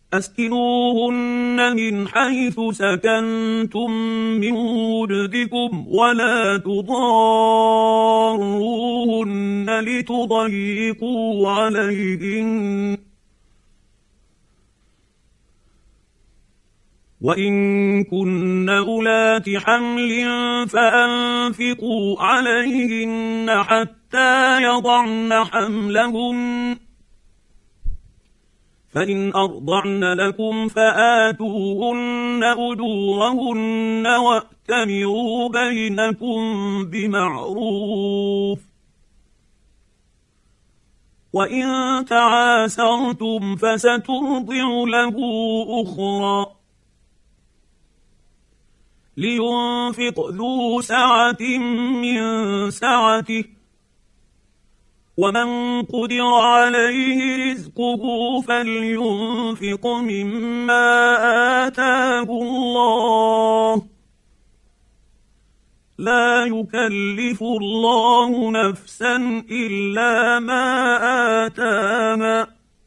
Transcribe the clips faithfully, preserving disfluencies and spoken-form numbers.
أسكنوهن من حيث سكنتم من وجدكم ولا تضاروهن لتضيقوا عليهن وإن كن أولات حمل فأنفقوا عليهن حتى يضعن حملهن فإن أرضعن لكم فآتوهن أجورهن وأتمروا بينكم بمعروف وإن تعاسرتم فسترضع له أخرى لينفق ذو سعة من سعته ومن قدر عليه رزقه فلينفق مما آتاه الله لا يكلف الله نفسا إلا ما آتاها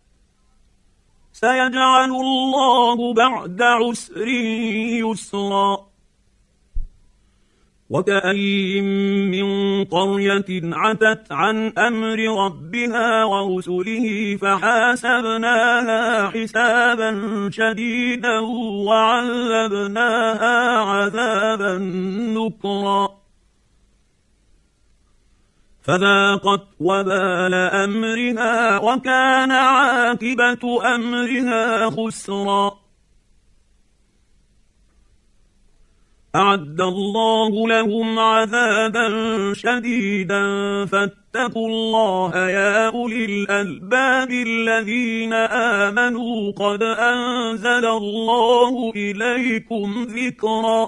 سيجعل الله بعد عسر يسرا وكأين من قرية عتت عن أمر ربها ورسله فحاسبناها حسابا شديدا وعذبناها عذابا نكرا فذاقت وبال أمرها وكان عاقبة أمرها خسرا أعد الله لهم عذابا شديدا فاتقوا الله يا أولي الألباب الذين آمنوا قد أنزل الله إليكم ذكرا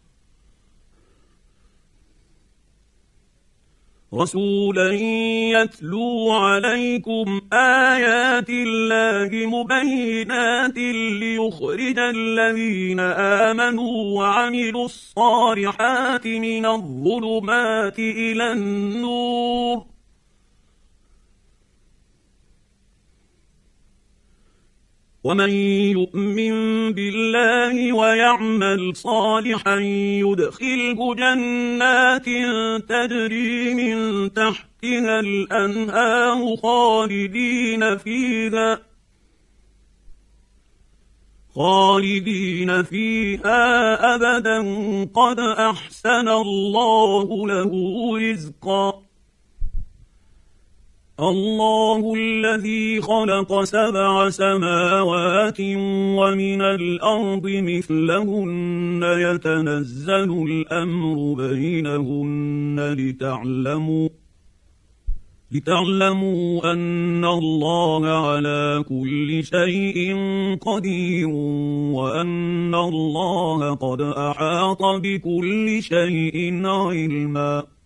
رسولا يتلو عليكم آيات الله مبينات ليخرج الذين آمنوا وعملوا الصالحات من الظلمات إلى النور ومن يؤمن بالله ويعمل صالحا يدخله جنات تجري من تحتها الأنهار خالدين فيها خالدين فيها أبدا قد أحسن الله له رزقا الله الذي خلق سبع سماوات ومن الأرض مثلهن يتنزل الأمر بينهن لتعلموا لتعلموا أن الله على كل شيء قدير وأن الله قد أحاط بكل شيء علما